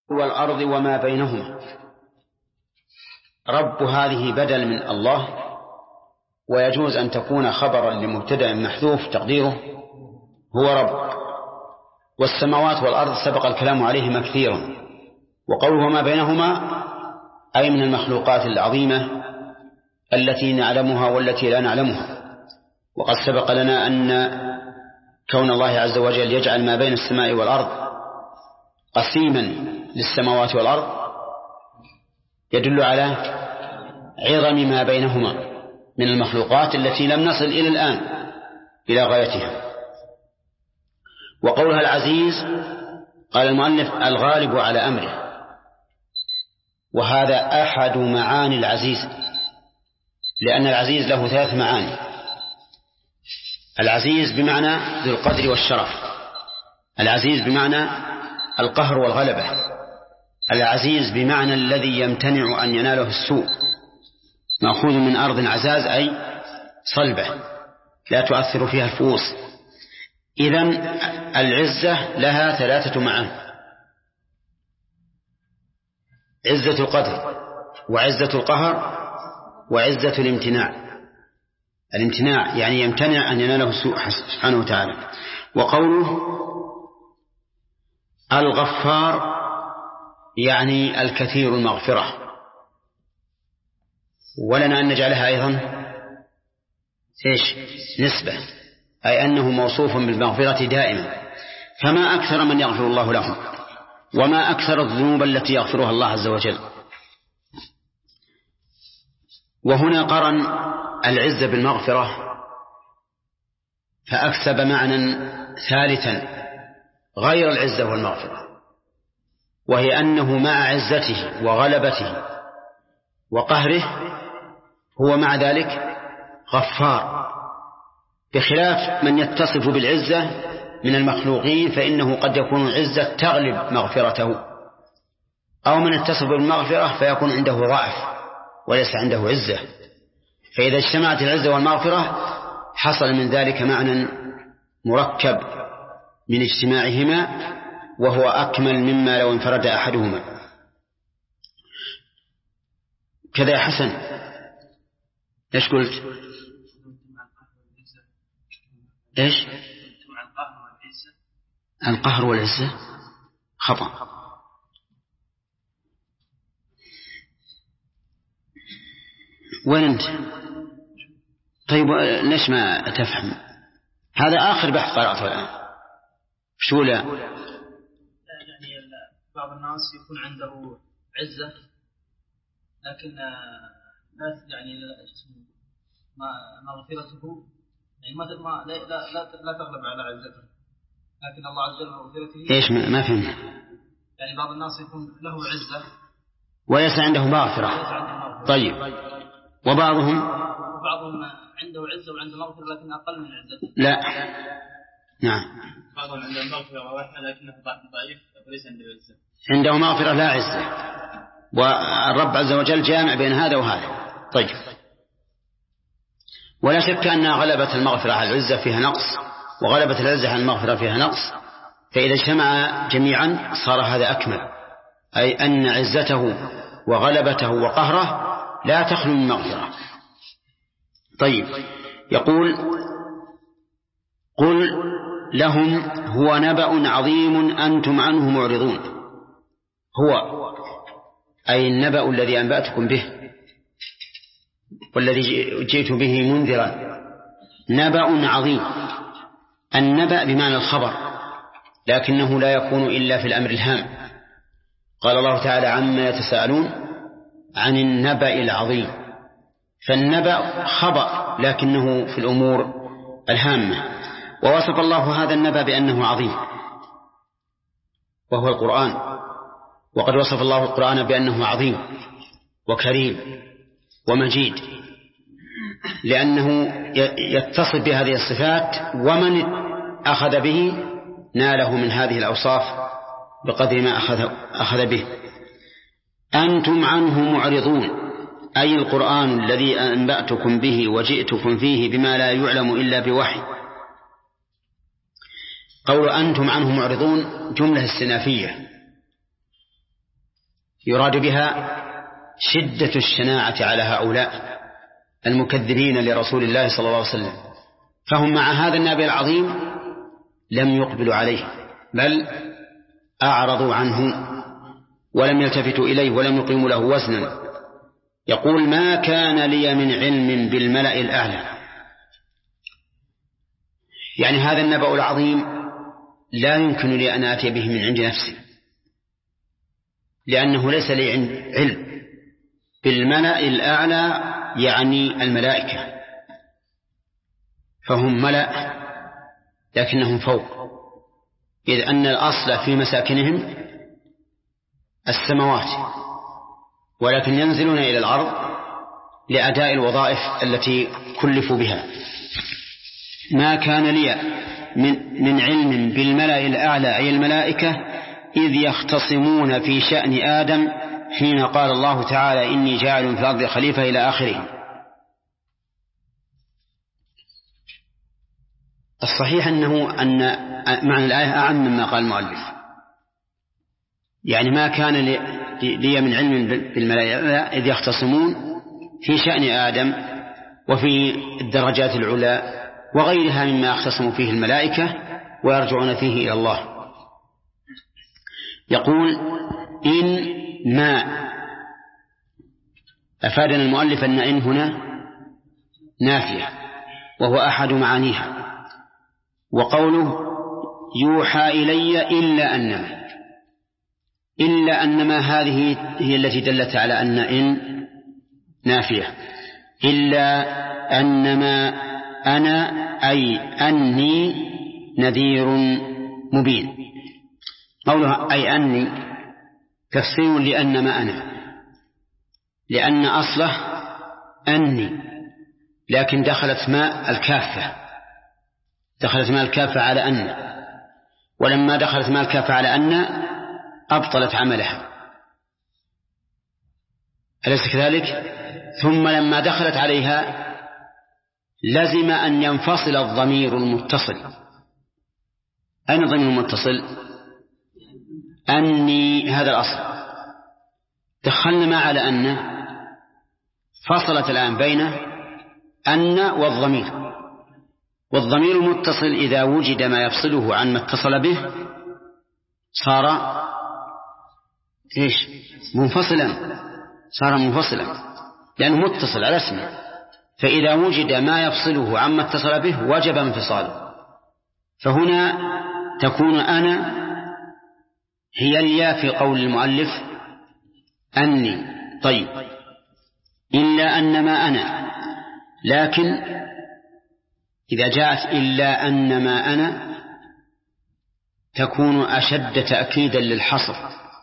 والأرض وما بينهما. رب هذه بدل من الله، ويجوز أن تكون خبرا لمبتدأ محذوف تقديره هو رب. والسماوات والأرض سبق الكلام عليهما كثيرا، وقوله وما بينهما أي من المخلوقات العظيمة التي نعلمها والتي لا نعلمها. وقد سبق لنا أن كون الله عز وجل يجعل ما بين السماء والأرض قسيما للسماوات والأرض يدل على عظم ما بينهما من المخلوقات التي لم نصل إلى الآن إلى غايتها. وقولها العزيز قال المؤلف الغالب على أمره، وهذا أحد معاني العزيز، لأن العزيز له 3 معاني. العزيز بمعنى ذو القدر والشرف، العزيز بمعنى القهر والغلبة، العزيز بمعنى الذي يمتنع أن يناله السوء، مأخوذ من أرض عزاز أي صلبة لا تؤثر فيها الفؤوس. إذن العزة لها 3 معاني: عزة القدر، وعزة القهر، وعزة الامتناع. الامتناع يعني يمتنع أن يناله السوء سبحانه وتعالى. وقوله الغفار يعني الكثير المغفرة، ولنا أن نجعلها أيضا نسبة، أي أنه موصوف بالمغفرة دائما. فما أكثر من يغفر الله لهم، وما أكثر الذنوب التي يغفرها الله عز وجل. وهنا قرن العزة بالمغفرة فأكسب معنى ثالثا غير العزة والمغفرة، وهي أنه مع عزته وغلبته وقهره هو مع ذلك غفار، بخلاف من يتصف بالعزة من المخلوقين فإنه قد يكون العزة تغلب مغفرته، أو من يتصف بالمغفرة فيكون عنده ضعف وليس عنده عزة. فإذا اجتمعت العزة والمغفرة حصل من ذلك معنى مركب من اجتماعهما، وهو أكمل مما لو انفرد أحدهما. كذا يا حسن، إيش قلت؟ إيش؟ القهر والعزة خطأ. وين أنت؟ طيب ليش ما تفهم؟ هذا آخر بحث قرأته الآن. شو لا؟ يعني بعض الناس يكون عنده عزة لكن يعني مغفرته يعني لا تغلب على عزته، لكن الله عز وجل مغفرته. إيش ما فهمت؟ يعني بعض الناس يكون له عزة وليس عنده مغفرة. طيب، وبعضهم عنده عزة وعنده مغفرة لكن أقل من عزته. لا، نعم، بعضهم عنده مغفرة لكنه ضعيف وليس عنده عزة. عنده مغفرة لا عزة، والرب عز وجل جامع بين هذا وهذا. طيب، ولا شك أن غلبة المغفرة على العزة فيها نقص، وغلبة العزة على المغفرة فيها نقص، فإذا اجتمع جميعا صار هذا أكمل، أي أن عزته وغلبته وقهره لا تخلو من مغفرة. طيب، يقول قل لهم هو نبأ عظيم أنتم عنه معرضون. هو أي النبأ الذي أنبأتكم به والذي جئت به منذرا، نبأ عظيم. النبأ بمعنى الخبر، لكنه لا يكون إلا في الأمر الهام. قال الله تعالى عما يتساءلون عن النبأ العظيم، فالنبأ خبر لكنه في الأمور الهامة. ووصف الله هذا النبأ بأنه عظيم وهو القرآن، وقد وصف الله القرآن بأنه عظيم وكريم ومجيد، لأنه يتصف بهذه الصفات، ومن أخذ به ناله من هذه الأوصاف بقدر ما أخذ به. أنتم عنه معرضون، أي القرآن الذي أنبأتكم به وجئتكم فيه بما لا يعلم إلا بوحي. قول أنتم عنه معرضون جملة استئنافية، يراد بها شدة الشناعة على هؤلاء المكذبين لرسول الله صلى الله عليه وسلم، فهم مع هذا النبي العظيم لم يقبلوا عليه، بل أعرضوا عنه ولم يلتفتوا إليه ولم يقيموا له وزنا. يقول: ما كان لي من علم بالملأ الأعلى، يعني هذا النبأ العظيم لا يمكن لي أن آتي به من عند نفسي، لأنه ليس لي علم بالملأ الأعلى، يعني الملائكة، فهم ملأ لكنهم فوق، إذ أن الأصل في مساكنهم السماوات، ولكن ينزلون إلى الأرض لأداء الوظائف التي كلفوا بها. ما كان لي من علم بالملأ الأعلى أي الملائكة إذ يختصمون في شأن آدم حين قال الله تعالى: إني جاعل في الأرض خليفة إلى آخره. الصحيح أن معنى الآية أعم مما قال المؤلف، يعني ما كان لي من علم بالملائكة إذ يختصمون في شأن آدم وفي الدرجات العلى وغيرها مما يختصم فيه الملائكة ويرجعون فيه إلى الله. يقول: إن ما أفادنا المؤلف أن إن هنا نافية وهو أحد معانيها. وقوله: يوحى إلي إلا أنما هذه هي التي دلت على أن إن نافية. إلا أنما أنا أي أني نذير مبين. قولها أي أني تفسير لأنما أنا، لأن أصله أني، لكن دخلت ماء الكافة على أن، ولما دخلت ماء الكافة على أن أبطلت عملها، أليس كذلك؟ ثم لما دخلت عليها لزم أن ينفصل الضمير المتصل. أين الضمير المتصل؟ أني، هذا الأصل. دخلنا ما على أن، فصلت الآن بين أن والضمير المتصل إذا وجد ما يفصله عن ما اتصل به صار منفصلا لأنه متصل على اسمه، فإذا وجد ما يفصله عما اتصل به وجب انفصاله. فهنا تكون أنا هي الياء في قول المؤلف أني. طيب، إلا أنما أنا، لكن إذا جاءت إلا أنما أنا تكون أشد تأكيدا للحصر،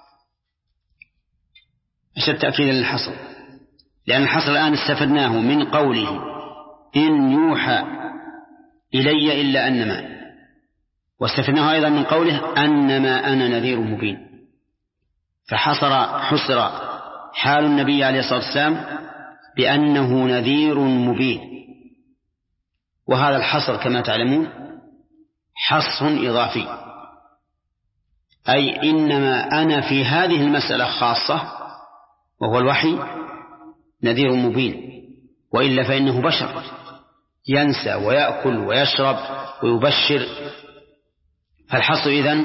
لأن الحصر الآن استفدناه من قوله إن يوحى إلي إلا أنما، واستفدناه أيضا من قوله أنما أنا نذير مبين، فحصر حال النبي عليه الصلاة والسلام بأنه نذير مبين. وهذا الحصر كما تعلمون حصر إضافي، أي إنما أنا في هذه المسألة خاصة وهو الوحي نذير مبين، وإلا فإنه بشر ينسى ويأكل ويشرب ويبشر، فالحصر إذن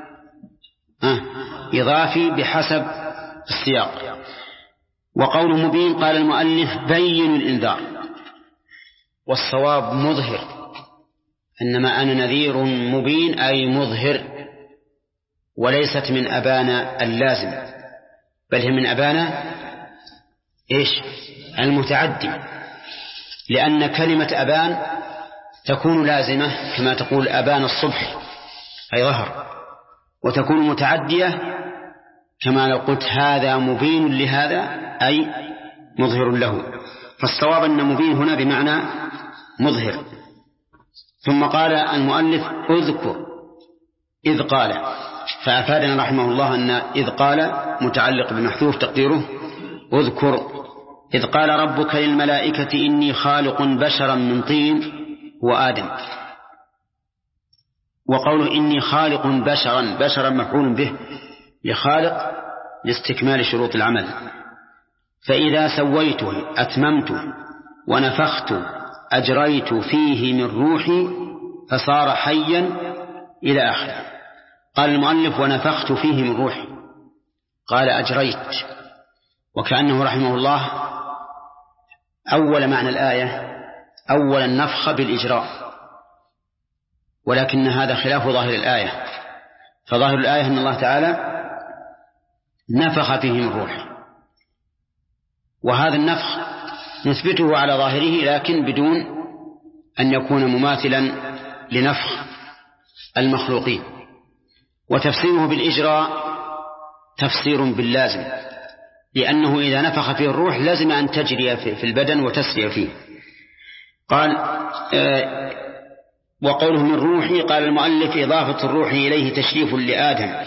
إضافي بحسب السياق. وقول مبين قال المؤلف بين الإنذار، والصواب مظهر، إنما أنا نذير مبين أي مظهر، وليست من أبانا اللازم، بل هي من أبانا المتعدي، لأن كلمة أبان تكون لازمة كما تقول أبان الصبح أي ظهر، وتكون متعدية كما لو قلت هذا مبين لهذا أي مظهر له. فالصواب أن مبين هنا بمعنى مظهر. ثم قال المؤلف اذكر إذ قال، فأفادنا رحمه الله أن إذ قال متعلق بمحذوف تقديره اذكر إذ قال ربك للملائكة إني خالق بشرا من طين وآدم. وقوله إني خالق بشرا مفعول به لخالق لاستكمال شروط العمل. فإذا سويته أتممت ونفخت أجريت فيه من روحي فصار حيا إلى آخره. قال المؤلف ونفخت فيه من روحي، قال أجريت، وكأنه رحمه الله أول معنى الآية أول النفخ بالإجراء، ولكن هذا خلاف ظاهر الآية. فظاهر الآية أن الله تعالى نفخ فيه من روحه، وهذا النفخ نثبته على ظاهره لكن بدون أن يكون مماثلا لنفخ المخلوقين. وتفسيره بالإجراء تفسير باللازم، لأنه إذا نفخ فيه الروح لازم أن تجري في البدن وتسري فيه. قال وقوله من روحي، قال المؤلف إضافة الروح إليه تشريف لآدم.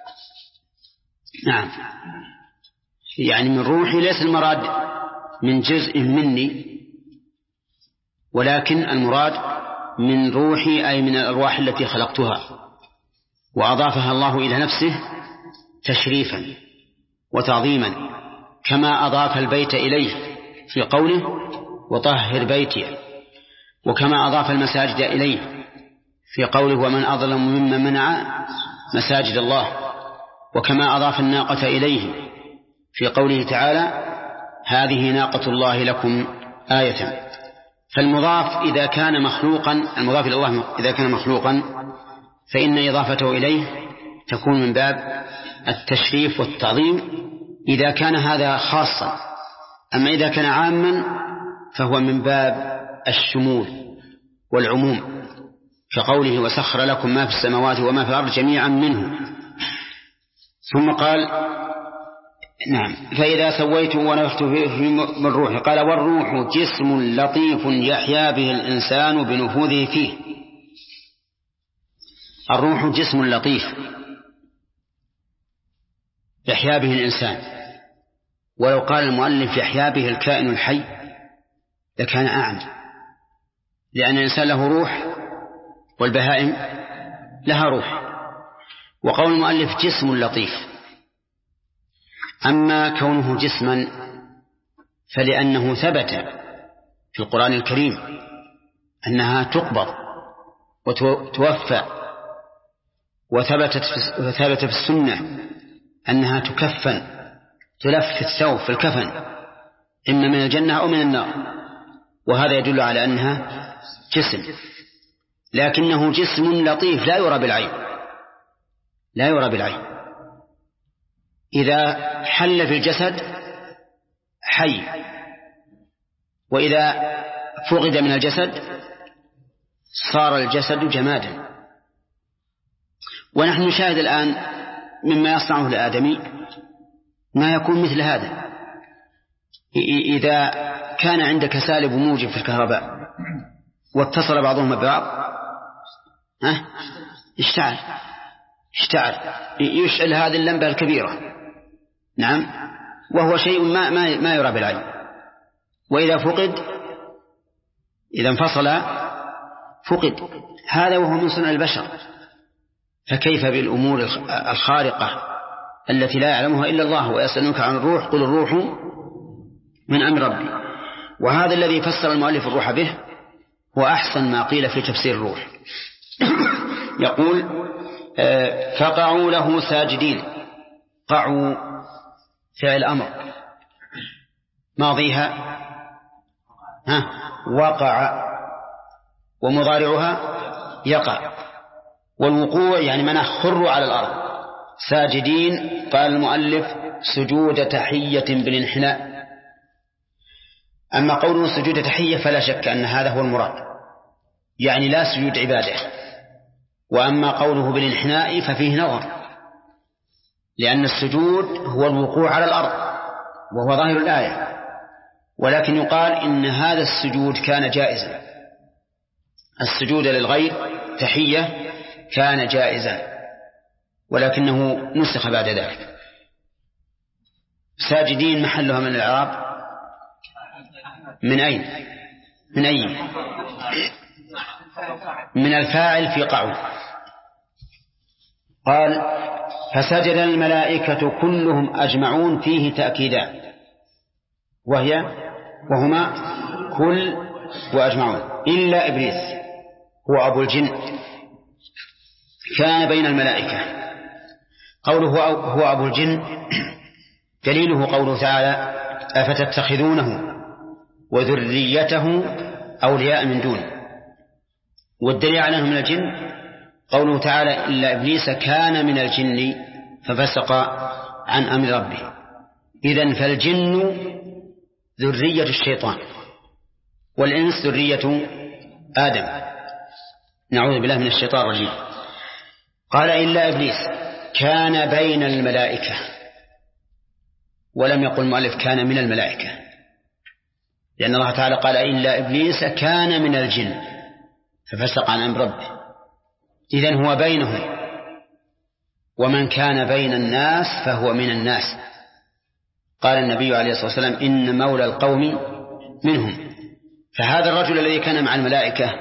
نعم، يعني من روحي ليس المراد من جزء مني، ولكن المراد من روحي أي من الأرواح التي خلقتها، وأضافها الله إلى نفسه تشريفا وتعظيما، كما أضاف البيت إليه في قوله وطهر بيتي، وكما أضاف المساجد إليه في قوله ومن أظلم ممن منع مساجد الله، وكما أضاف الناقة إليه في قوله تعالى هذه ناقة الله لكم آية. فالمضاف إذا كان مخلوقا، المضاف إلى الله إذا كان مخلوقا فإن إضافته إليه تكون من باب التشريف والتعظيم إذا كان هذا خاصا، أما إذا كان عاما فهو من باب الشمول والعموم، كقوله وسخر لكم ما في السماوات وما في الأرض جميعا منه. ثم قال نعم فإذا سويت ونفخت فيه من روحي، قال والروح جسم لطيف يحيا به الإنسان بنفوذه فيه. الروح جسم لطيف يحيا به الإنسان، ولو قال المؤلف يحيا به الكائن الحي لكان أعم، لأن الإنسان له روح والبهائم لها روح. وقول المؤلف جسم لطيف، أما كونه جسما فلأنه ثبت في القرآن الكريم أنها تقبض وتوفى، وثبت في السنة أنها تكفن، تلف في الثوب في الكفن إما من الجنة أو من النار، وهذا يدل على أنها جسم، لكنه جسم لطيف لا يرى بالعين، لا يرى بالعين. إذا حل في الجسد حي، وإذا فقد من الجسد صار الجسد جمادا. ونحن نشاهد الآن مما يصنعه الآدمي ما يكون مثل هذا. إذا كان عندك سالب وموجب في الكهرباء واتصل بعضهم ببعض اشتعل يشعل هذه اللمبة الكبيرة، نعم، وهو شيء ما يرى بالعين. وإذا فقد، إذا انفصل فقد، هذا وهو من صنع البشر، فكيف بالأمور الخارقة التي لا يعلمها إلا الله؟ ويسألونك عن الروح قل الروح من أمر ربي. وهذا الذي فسر المؤلف الروح به هو أحسن ما قيل في تفسير الروح. يقول فقعوا له ساجدين. قعوا فعل أمر ماضيها وقع، ومضارعها يقع، والوقوع يعني من خروا على الأرض. ساجدين قال المؤلف سجود تحية بالانحناء. أما قوله سجود تحية فلا شك أن هذا هو المراد، يعني لا سجود عبادة. وأما قوله بالانحناء ففيه نظر، لأن السجود هو الوقوع على الأرض وهو ظاهر الآية، ولكن يقال إن هذا السجود كان جائزا، السجود للغير تحية كان جائزا، ولكنه نسخ بعد ذلك. ساجدين محلها من الإعراب من أين؟ من أي؟ من الفاعل في قعود. قال فسجد الملائكة كلهم أجمعون فيه تأكيدان، وهما كل وأجمعون إلا إبليس هو أبو الجن كان بين الملائكة. قوله هو أبو الجن دليله قوله تعالى أفتتخذونه وذريته أولياء من دونه، والدليل على أنه من الجن قوله تعالى إلا إبليس كان من الجن ففسق عن أمر ربه. إذن فالجن ذرية الشيطان والإنس ذرية آدم، نعوذ بالله من الشيطان الرجيم. قال إلا إبليس كان بين الملائكة، ولم يقل المؤلف كان من الملائكة، لأن الله تعالى قال إلا إبليس كان من الجن ففسق عن أمر ربه. إذن هو بينهم، ومن كان بين الناس فهو من الناس. قال النبي عليه الصلاة والسلام إن مولى القوم منهم. فهذا الرجل الذي كان مع الملائكة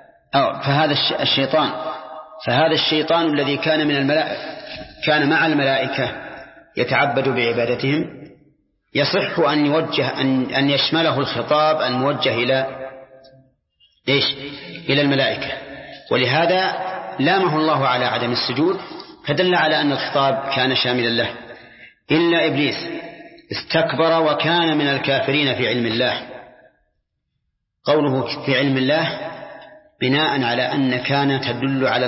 فهذا الشيطان الذي كان من الملائكة كان مع الملائكة يتعبد بعبادتهم، يصح أن يوجه أن يشمله الخطاب الموجه إلى الملائكة، ولهذا لامه الله على عدم السجود، فدل على أن الخطاب كان شاملا له. إلا إبليس استكبر وكان من الكافرين في علم الله. قوله في علم الله بناء على أن كان تدل على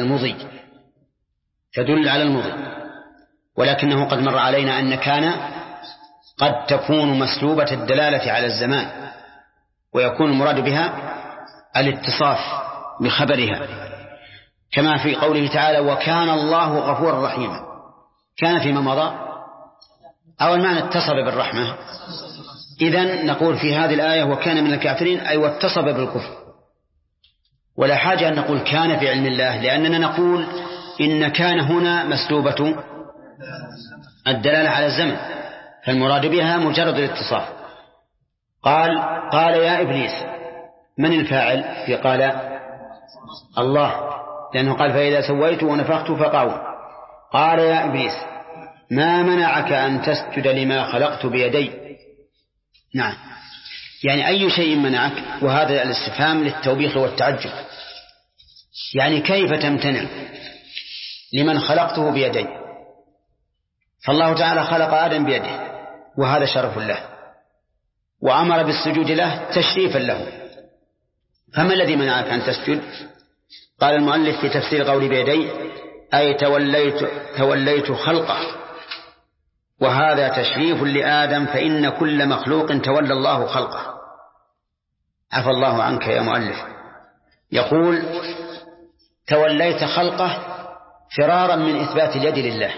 المضي، ولكنه قد مر علينا أن كان قد تكون مسلوبة الدلالة على الزمان، ويكون المراد بها الاتصاف بخبرها، كما في قوله تعالى وكان الله غفورا رحيما. كان فيما مضى أو المعنى اتصف بالرحمة. إذن نقول في هذه الآية وكان من الكافرين أي واتصف بالكفر، ولا حاجة أن نقول كان في علم الله، لأننا نقول إن كان هنا مسلوبة الدلالة على الزمن، فالمراد بها مجرد الاتصاف. قال يا إبليس، من الفاعل في قال؟ الله، لأنه قال فإذا سويت ونفخت فقعوا. قال يا إبليس ما منعك أن تسجد لما خلقت بيدي؟ نعم، يعني أي شيء منعك؟ وهذا الاستفهام للتوبيخ والتعجب، يعني كيف تمتنع لمن خلقته بيدي؟ فالله تعالى خلق آدم بيده وهذا شرف له، وأمر بالسجود له تشريفا له، فما الذي منعك أن تسجد؟ قال المؤلف في تفسير قول بيدي أي توليت خلقه، وهذا تشريف لآدم، فإن كل مخلوق تولى الله خلقه. عفى الله عنك يا مؤلف. يقول توليت خلقه فرارا من إثبات اليد لله،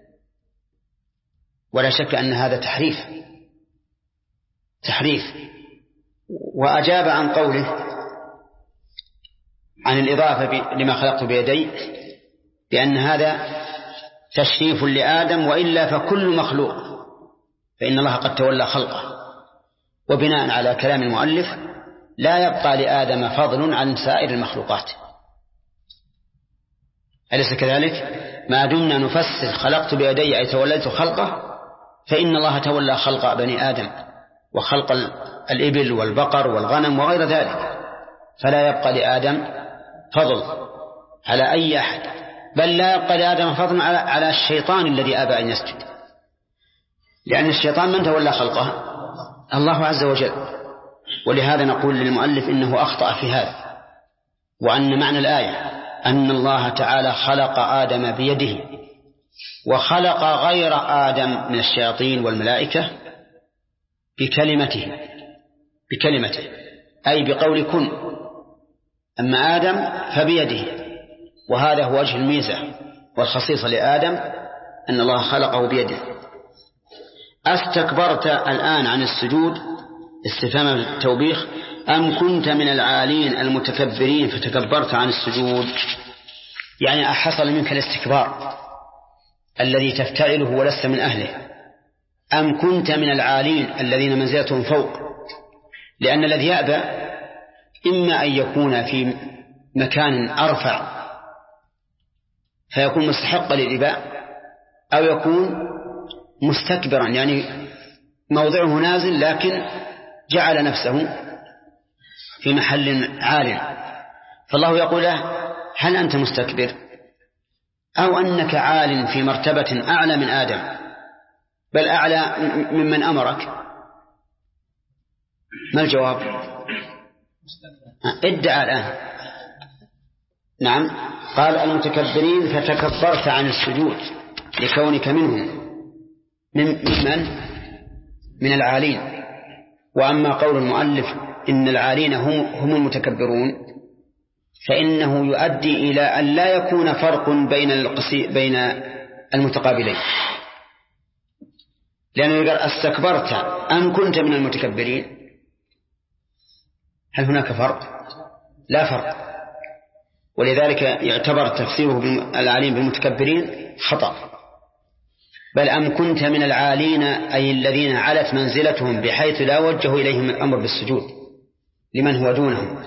ولا شك أن هذا تحريف. وأجاب عن قوله عن الإضافة لما خلقت بيدي بأن هذا تشريف لآدم، وإلا فكل مخلوق فإن الله قد تولى خلقه. وبناء على كلام المؤلف لا يبقى لآدم فضل عن سائر المخلوقات، أليس كذلك؟ ما دمنا نفسر خلقت بيدي أي توليت خلقه، فإن الله تولى خلق بني آدم وخلق الإبل والبقر والغنم وغير ذلك، فلا يبقى لآدم فضل على أي أحد، بل لا يبقى لآدم فضل على الشيطان الذي أبى أن يسجد، لأن الشيطان من تولى خلقه؟ الله عز وجل. ولهذا نقول للمؤلف إنه أخطأ في هذا، وأن معنى الآية أن الله تعالى خلق آدم بيده وخلق غير آدم من الشياطين والملائكة بكلمته أي بقول كن، أما آدم فبيده، وهذا هو وجه الميزة والخصيصة لآدم أن الله خلقه بيده. أستكبرت الآن عن السجود استفهام التوبيخ أم كنت من العالين المتكبرين فتكبرت عن السجود؟ يعني أحصل منك الاستكبار الذي تفتعله ولست من أهله، أم كنت من العالين الذين منزلتهم فوق؟ لأن الذي يأبى إما أن يكون في مكان أرفع فيكون مستحق للإباء، أو يكون مستكبرا، يعني موضعه نازل لكن جعل نفسه في محل عال، فالله يقول له هل أنت مستكبر أو أنك عال في مرتبة أعلى من آدم بل أعلى ممن أمرك؟ ما الجواب؟ ادعى الآن. نعم، قال المتكبرين فتكبرت عن السجود لكونك منهم من العالين. وأما قول المؤلف إن العالين هم المتكبرون فإنه يؤدي إلى أن لا يكون فرق بين المتقابلين، لأنه يقول استكبرت أم كنت من المتكبرين؟ هل هناك فرق؟ لا فرق. ولذلك يعتبر تفسيره العالين بالمتكبرين خطأ، بل أم كنت من العالين أي الذين علت منزلتهم بحيث لا وجه إليهم الأمر بالسجود لمن هو دونهم.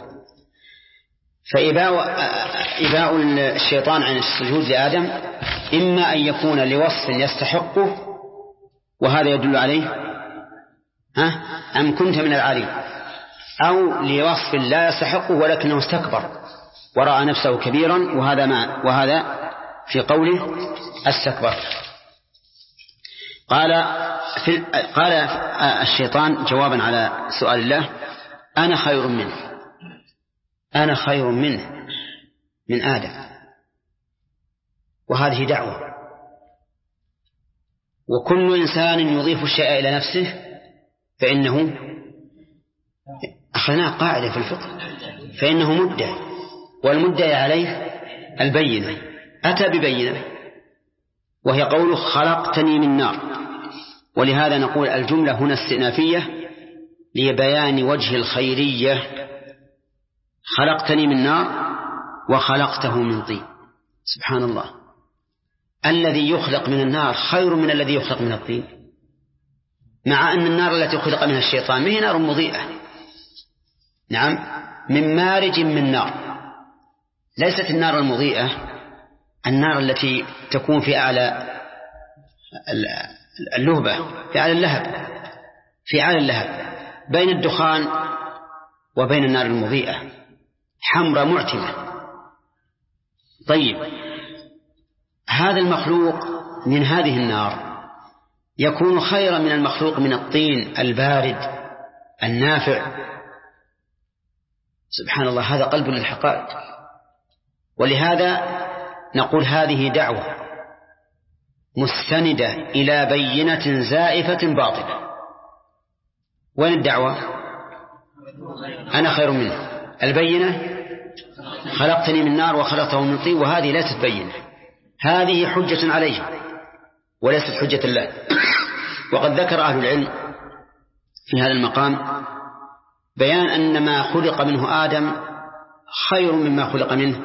فإباء الشيطان عن السجود لآدم إما أن يكون لوصف يستحقه وهذا يدل عليه أم كنت من العالين، أو لوصف لا يستحقه ولكنه استكبر ورأى نفسه كبيرا، وهذا في قوله استكبر. قال الشيطان جوابا على سؤال الله أنا خير منه، أنا خير منه من آدم، وهذه دعوة. وكل إنسان يضيف الشيء إلى نفسه فإنه أخذنا قاعدة في الفقه فإنه مدعي، والمدعي عليه البينة، أتى ببينة وهي قوله خلقتني من نار. ولهذا نقول الجملة هنا استئنافية لبيان وجه الخيرية، خلقتني من نار وخلقته من طين. سبحان الله، الذي يخلق من النار خير من الذي يخلق من الطين، مع أن النار التي خلق منها الشيطان هي نار مضيئة، نعم، من مارج من نار، ليست النار المضيئة النار التي تكون في أعلى اللهبة، في أعلى اللهب، في أعلى اللهب بين الدخان وبين النار المضيئة، حمرة معتمة. طيب، هذا المخلوق من هذه النار يكون خيرا من المخلوق من الطين البارد النافع. سبحان الله، هذا قلب للحقائق. ولهذا نقول هذه دعوة مستندة إلى بينة زائفة باطلة. وين الدعوة؟ أنا خير منه. البينة خلقتني من نار وخلقته من طين، وهذه لا تتبين، هذه حجة عليه وليست حجة الله. وقد ذكر أهل العلم في هذا المقام بيان أن ما خلق منه آدم خير مما خلق منه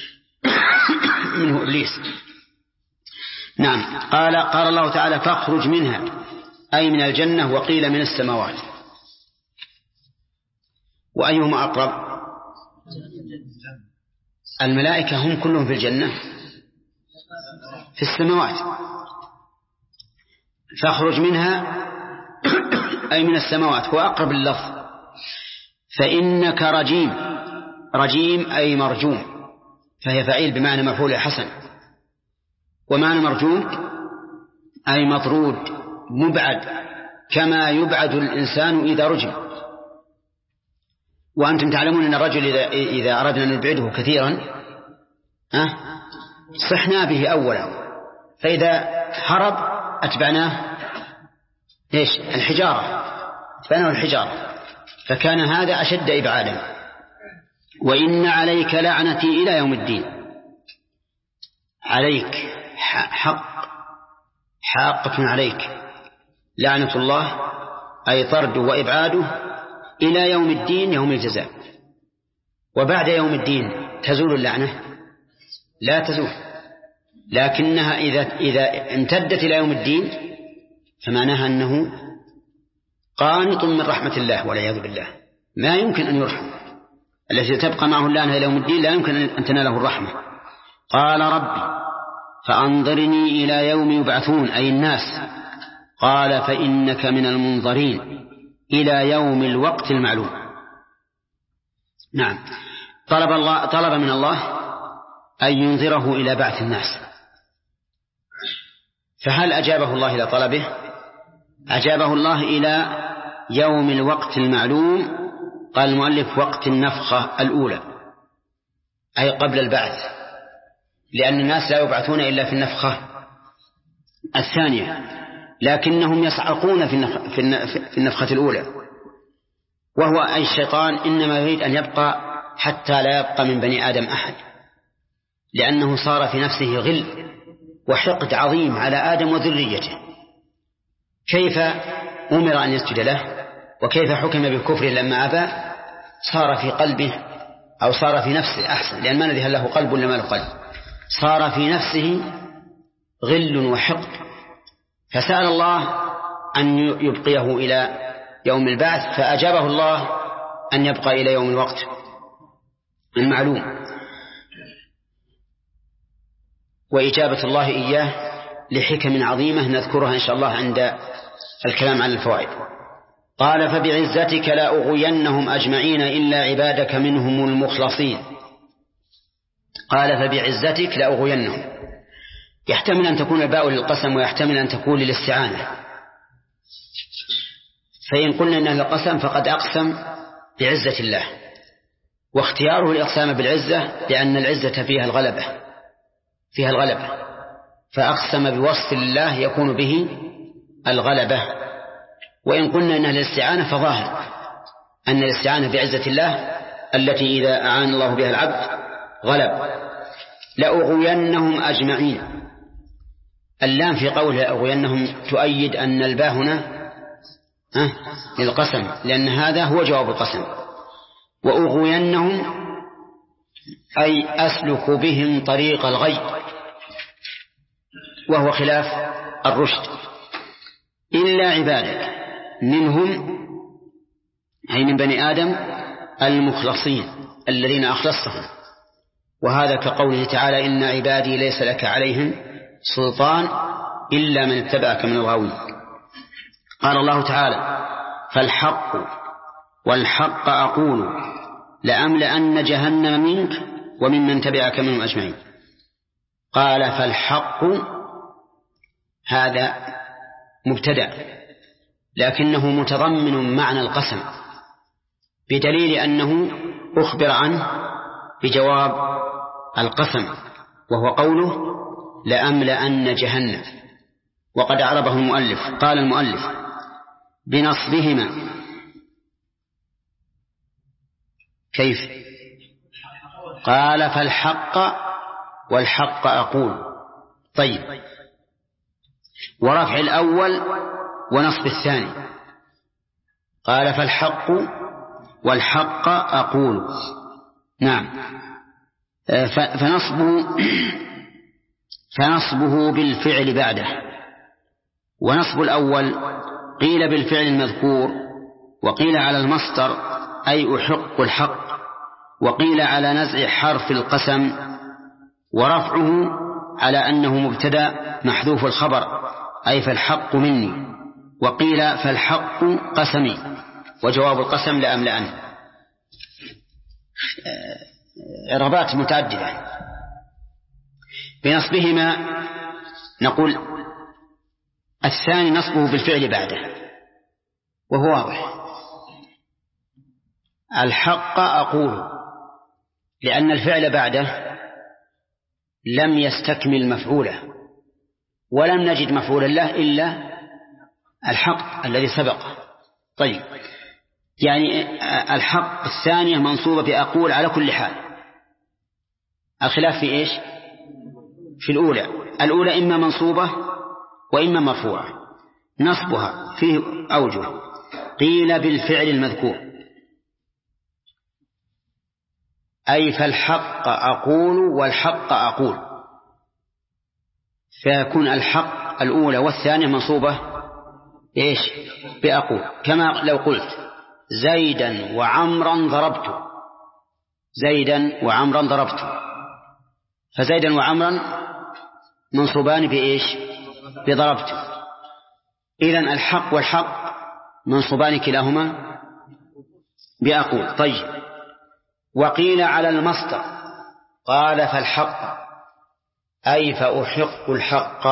إبليس. نعم، قال الله تعالى فاخرج منها أي من الجنة، وقيل من السماوات. وأيهما أقرب؟ الملائكة هم كلهم في الجنة، في السماوات. فاخرج منها أي من السماوات، هو أقرب اللفظ. فإنك رجيم، رجيم أي مرجوم، فهي فعيل بمعنى مفعول حسن. ومعنى مرجوم أي مطرود مبعد، كما يبعد الإنسان إذا رجم. وأنتم تعلمون أن الرجل إذا أردنا أن نبعده كثيرا صحنا به أولا، فإذا هرب أتبعناه الحجارة، أتبعناه الحجارة، فكان هذا أشد إبعادا. وإن عليك لعنتي إلى يوم الدين. عليك حاقة عليك لعنة الله أي طرده وإبعاده إلى يوم الدين، يوم الجزاء. وبعد يوم الدين تزول اللعنة؟ لا تزول، لكنها إذا امتدت إلى يوم الدين فمعناها أنه قانط من رحمة الله والعياذ بالله، ما يمكن أن يرحم. الذي تبقى معه اللعنة إلى يوم الدين لا يمكن أن تناله الرحمة. قال ربي فأنظرني إلى يوم يبعثون أي الناس. قال فإنك من المنظرين إلى يوم الوقت المعلوم. نعم، طلب من الله أن ينظره إلى بعث الناس. فهل أجابه الله إلى طلبه؟ أجابه الله إلى يوم الوقت المعلوم. قال المؤلف وقت النفخة الأولى، أي قبل البعث، لأن الناس لا يبعثون إلا في النفخة الثانية، لكنهم يصعقون في النفخة الأولى. وهو أي الشيطان إنما يريد أن يبقى حتى لا يبقى من بني آدم أحد، لأنه صار في نفسه غل وحقد عظيم على آدم وذريته. كيف أمر أن يسجد له وكيف حكم بالكفر لما أبى؟ صار في قلبه أو صار في نفسه أحسن، لأن ما ندري هل له قلب ولا ما له قلب. صار في نفسه غل وحقد، فسأل الله أن يبقيه إلى يوم البعث، فأجابه الله أن يبقى إلى يوم الوقت المعلوم. وإجابة الله إياه لحكم عظيمة نذكرها إن شاء الله عند الكلام عن الفوائد. قال فبعزتك لا أغوينهم أجمعين إلا عبادك منهم المخلصين. قال فبعزتك لا أغوينهم، يحتمل أن تكون الباء للقسم ويحتمل أن تكون للاستعانة. فإن قلنا إنها للقسم فقد أقسم بعزة الله، واختياره الإقسام بالعزة لأن العزة فيها الغلبة، فأقسم بوصف الله يكون به الغلبة. وإن قلنا إنها للاستعانة فظاهر أن الاستعانة بعزة الله التي إذا أعان الله بها العبد غلب. لأغوينهم أجمعين، اللام في قوله أغوينهم تؤيد أن الباء هنا للقسم، لأن هذا هو جواب القسم. وأغوينهم أي أسلك بهم طريق الغي، وهو خلاف الرشد. إلا عبادك منهم أي من بني آدم المخلصين الذين أخلصهم، وهذا كقوله تعالى إن عبادي ليس لك عليهم سلطان إلا من اتبعك من الغاوين. قال الله تعالى فالحق والحق أقول لأملأن جهنم منك وممن تبعك منهم أجمعين. قال فالحق هذا مبتدأ لكنه متضمن معنى القسم، بدليل أنه أخبر عنه بجواب القسم وهو قوله لأملأن جهنم. وقد أعربه المؤلف. قال المؤلف بنصبهما كيف؟ قال فالحق والحق أقول. طيب، ورفع الأول ونصب الثاني. قال فالحق والحق أقول. نعم، فنصبه بالفعل بعده. ونصب الأول قيل بالفعل المذكور، وقيل على المصدر أي أحق الحق، وقيل على نزع حرف القسم، ورفعه على أنه مبتدأ محذوف الخبر أي فالحق مني، وقيل فالحق قسمي وجواب القسم لأملأن. إعرابات متعددة. بنصبهما نقول الثاني نصبه بالفعل بعده وهو واضح. الحق أقول لأن الفعل بعده لم يستكمل مفعوله، ولم نجد مفعولا له إلا الحق الذي سبق. طيب، يعني الحق الثانية منصوبة بأقول على كل حال. الخلاف في إيش؟ في الأولى إما منصوبة وإما مرفوعة. نصبها فيه أوجه. قيل بالفعل المذكور أي فالحق أقول والحق أقول، فيكون الحق الأولى والثانية منصوبة إيش؟ بأقول. كما لو قلت زيدا وعمرا ضربت، زيدا وعمرا ضربت، فزيدا وعمرا منصوبان بإيش؟ بضربت. إذن الحق والحق منصوبان كلاهما بأقول. طيب، وقيل على المصدر قال فالحق أي فأحق الحق،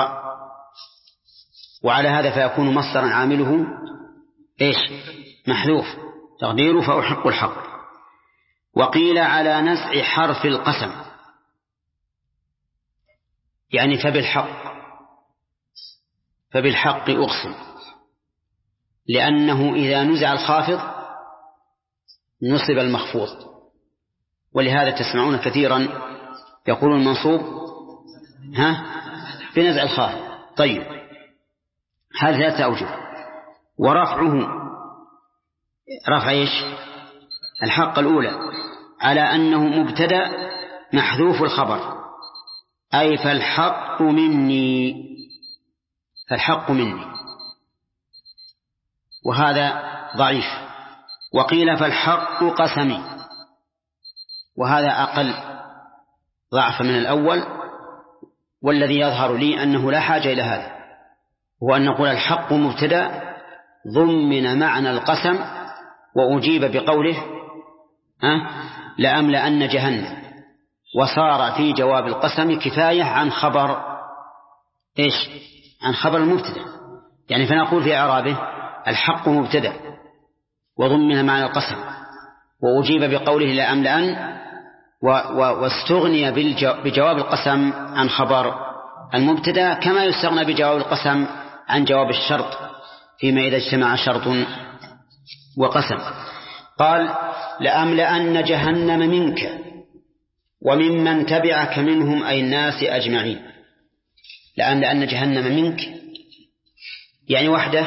وعلى هذا فيكون مصدرا عامله إيش؟ محذوف، تقديره فأحق الحق. وقيل على نزع حرف القسم، يعني فبالحق أقسم، لأنه إذا نزع الخافض نصب المخفوض، ولهذا تسمعون كثيرا يقول المنصوب بنزع الخافض. طيب، هذه ثلاثة أوجه. ورفعه رفع إيش؟ الحق الأولى على أنه مبتدأ محذوف الخبر، أي فالحق مني، وهذا ضعيف. وقيل فالحق قسمي، وهذا أقل ضعف من الأول، والذي يظهر لي أنه لا حاجة إلى هذا، هو أن نقول الحق مبتدأ ضمن معنى القسم، وأجيب بقوله لأملأن جهنم، وصار في جواب القسم كفاية عن خبر إيش؟ عن خبر المبتدأ. يعني فنقول في إعرابه الحق مبتدأ وضمن معنى القسم، وأجيب بقوله لأملأن، واستغني بجواب القسم عن خبر المبتدأ، كما يستغنى بجواب القسم عن جواب الشرط فيما إذا اجتمع شرط وقسم. قال لأملأن جهنم منك وممن تبعك منهم أي الناس أجمعين. لأملأن جهنم منك يعني وحده،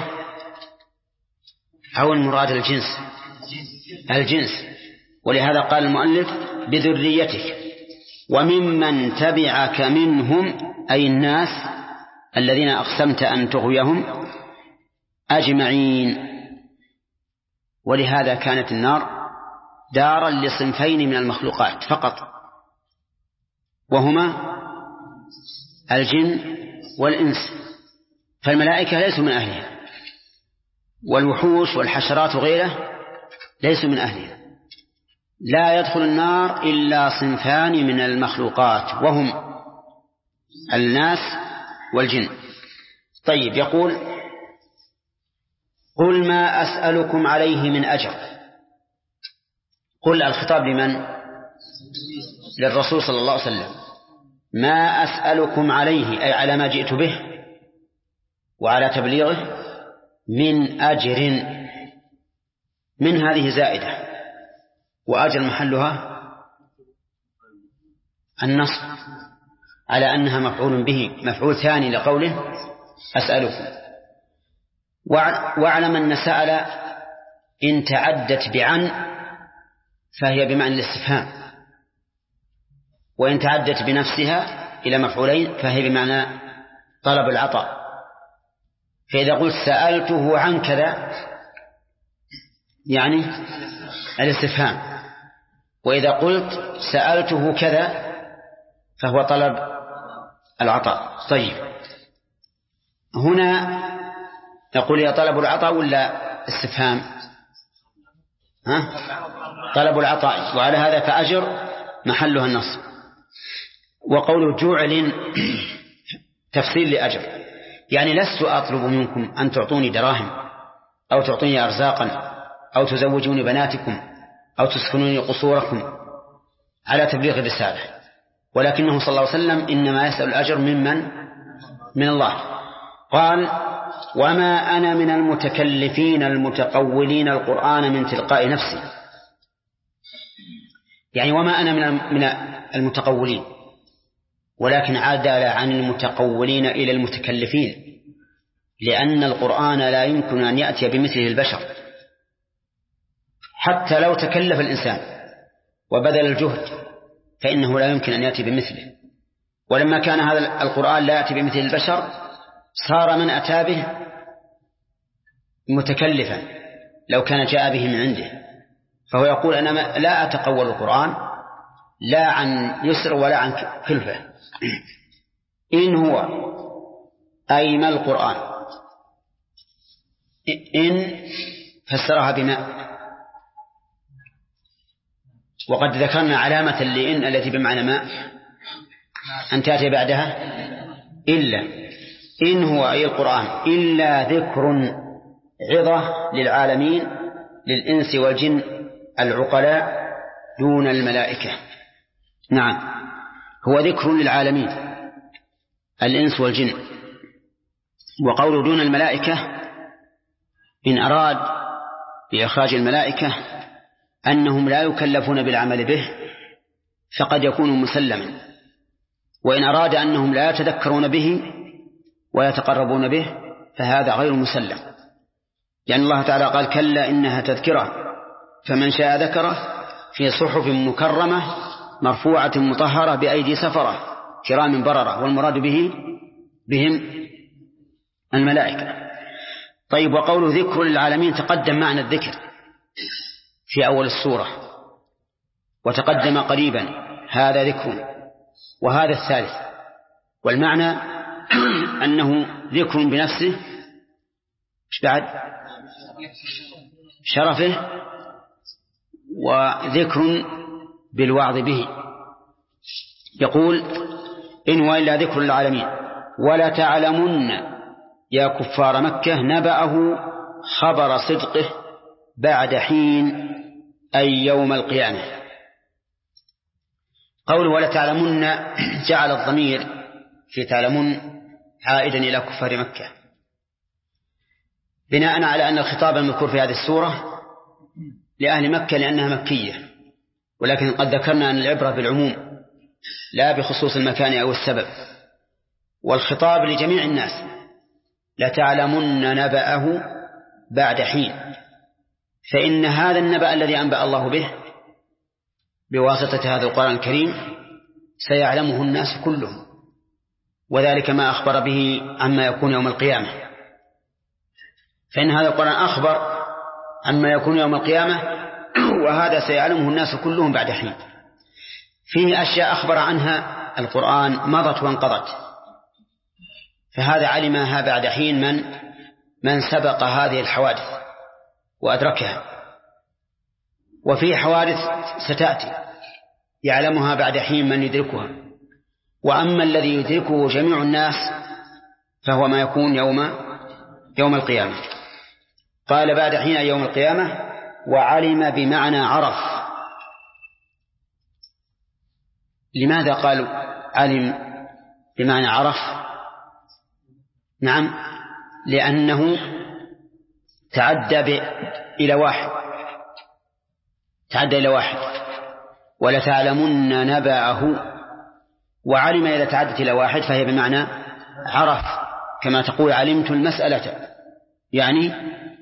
أو المراد الجنس، ولهذا قال المؤلف بذريتك، وممن تبعك منهم أي الناس الذين أقسمت أن تغويهم أجمعين. ولهذا كانت النار دارا لصنفين من المخلوقات فقط، وهما الجن والإنس، فالملائكة ليسوا من أهلها، والوحوش والحشرات وغيره ليسوا من أهلها. لا يدخل النار إلا صنفان من المخلوقات، وهم الناس والجن. طيب، يقول قل ما أسألكم عليه من أجر. قل الخطاب لمن؟ للرسول صلى الله عليه وسلم. ما أسألكم عليه أي على ما جئت به وعلى تبليغه من أجر، من هذه زائدة، وأجر محلها النصب على أنها مفعول به، مفعول ثاني لقوله أسألكم. واعلم أن سأل إن تعدت بعن فهي بمعنى الاستفهام، وإن تعدت بنفسها إلى مفعولين فهي بمعنى طلب العطاء. فإذا قلت سألته عن كذا يعني الاستفهام، وإذا قلت سألته كذا فهو طلب العطاء. طيب، هنا نقول يا طلب العطاء ولا استفهام؟ طلب العطاء، وعلى هذا فأجر محلها النصب. وقوله جعل تفصيل لأجر، يعني لست أطلب منكم أن تعطوني دراهم أو تعطوني أرزاقا أو تزوجوني بناتكم أو تسكنوني قصوركم على تبليغ الرسالة، ولكنه صلى الله عليه وسلم إنما يسأل الأجر من الله. قال وما أنا من المتكلفين المتقولين القرآن من تلقاء نفسي، يعني وما أنا من المتقولين، ولكن عدل عن المتقولين إلى المتكلفين، لأن القرآن لا يمكن أن يأتي بمثله البشر، حتى لو تكلف الإنسان وبذل الجهد فإنه لا يمكن أن يأتي بمثله. ولما كان هذا القرآن لا يأتي بمثل البشر صار من أتى به متكلفا لو كان جاء به من عنده. فهو يقول أنا لا أتقول القرآن لا عن يسر ولا عن كلفة، إن هو أي ما القرآن. إن فسرها بما، وقد ذكرنا علامة لإن التي بمعنى ما أن تأتي بعدها إلا. إن هو أي القرآن إلا ذكر عظة للعالمين، للإنس والجن العقلاء دون الملائكة. نعم، هو ذكر للعالمين الإنس والجن. وقول دون الملائكة إن أراد بإخراج الملائكة أنهم لا يكلفون بالعمل به فقد يكون مسلما، وإن أراد أنهم لا يتذكرون به ويتقربون به فهذا غير مسلم، لأن الله تعالى قال كلا إنها تذكرة فمن شاء ذكره في صحف مكرمة مرفوعة مطهرة بأيدي سفرة كرام بررة، والمراد بهم الملائكة. طيب، وقول ذكر للعالمين تقدم معنى الذكر في أول السورة، وتقدم قريبا هذا ذكر وهذا الثالث، والمعنى أنه ذكر بنفسه بعد شرفه، وذكر بالوعظ به. يقول إن هو إلا ذكر للعالمين ولا تعلمن يا كفار مكة نبأه خبر صدقه بعد حين أي يوم القيامة. قوله ولا تعلمن جعل الضمير في تعلمن عائدا إلى كفار مكة، بناء على أن الخطاب المذكور في هذه السورة لأهل مكة لأنها مكية، ولكن قد ذكرنا أن العبرة بالعموم لا بخصوص المكان أو السبب، والخطاب لجميع الناس لتعلمن نبأه بعد حين، فإن هذا النبأ الذي أنبأ الله به بواسطة هذا القرآن الكريم سيعلمه الناس كلهم، وذلك ما أخبر به عما يكون يوم القيامة، فإن هذا القرآن أخبر عما يكون يوم القيامة، وهذا سيعلمه الناس كلهم بعد حين. فيه أشياء أخبر عنها القرآن مضت وانقضت، فهذا علمها بعد حين من سبق هذه الحوادث وأدركها، وفي حوادث ستأتي يعلمها بعد حين من يدركها، وأما الذي يدركه جميع الناس فهو ما يكون يوم القيامة. قال بعد حين يوم القيامة، وعلم بمعنى عرف. لماذا قالوا علم بمعنى عرف؟ نعم، لأنه تعدى إلى واحد، ولتعلمن نبأه، وعلم إذا تعدت إلى واحد فهي بمعنى عرف، كما تقول علمت المسألة يعني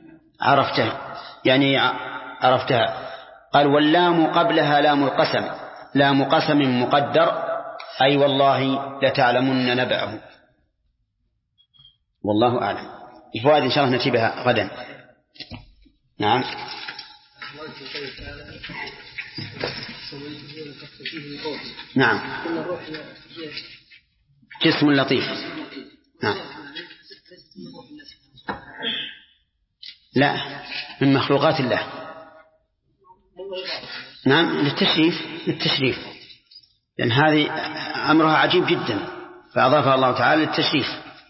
عرفتها. قال واللام قبلها لام القسم، لام قسم مقدر، أي والله لتعلمن نبأه. والله أعلم. الفوائد إن شاء الله نأتي بها غدا. نعم. نعم، جسم لطيف. نعم، لا، من مخلوقات الله. نعم، للتشريف، لأن هذه أمرها عجيب جدا، فأضافها الله تعالى للتشريف.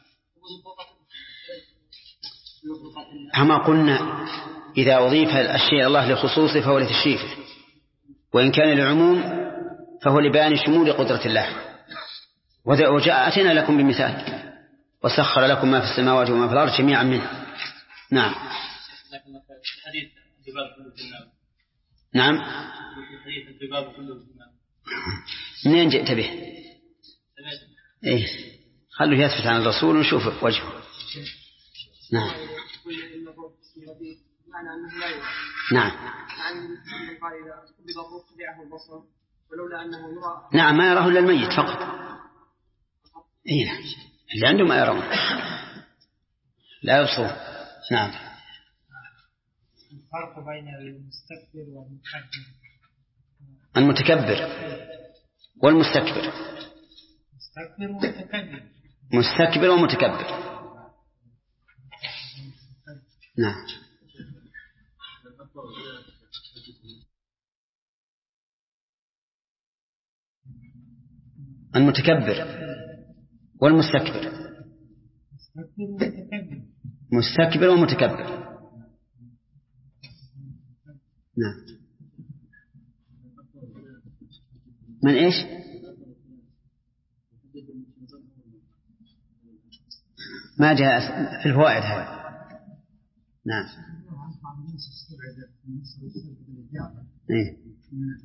كما قلنا إذا أضيف الشيء الله لخصوصه فهو لتشريفه، وإن كان للعموم فهو لبيان شمول قدرة الله. أتينا لكم بمثال وسخر لكم ما في السماوات وما في الأرض جميعا منه. نعم. نعم، منين جئت به؟ إيه، خلوا يثبت عن الرسول ونشوف وجهه. نعم. نعم. نعم، ما يراه إلا الميت فقط. إيه، اللي عنده ما يرون لا يبصرون. نعم. الفرق بين المستكبر والمتكبر. المتكبر والمستكبر. مستكبر ومتكبر. نعم. المتكبر والمستكبر. مستكبر ومتكبر. نعم. من إيش؟ ما جاء في الفوائد هذا. نعم. إيه.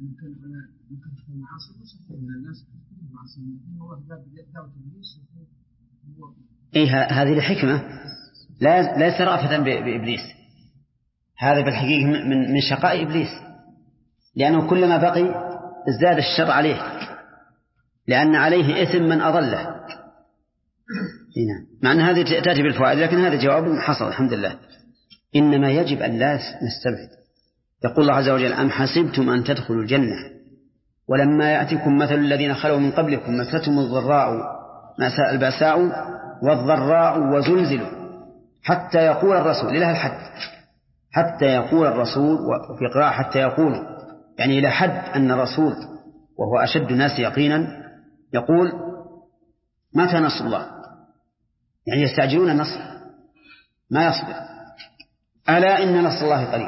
إيه هذه الحكمة لا رأفة بإبليس. هذا بالحقيقة من شقاء إبليس، لأنه كلما بقي ازداد الشر عليه، لأن عليه إثم من أضله. مع أن هذه تأتي بالفوائد، لكن هذا جواب حصل الحمد لله. إنما يجب أن لا نستبعد. يقول الله عز وجل: أم حسبتم أن تدخلوا الجنة ولما يأتكم مثل الذين خلوا من قبلكم مستهم البأساء والضراء وزلزلوا حتى يقول الرسول، إلى الحد حتى يقول الرسول، وفي قراءة حتى يقول، يعني إلى حد أن الرسول وهو أشد الناس يقينا يقول: متى نصر الله؟ يعني يستعجلون النصر ما يصبر. ألا إن نصر الله قريب.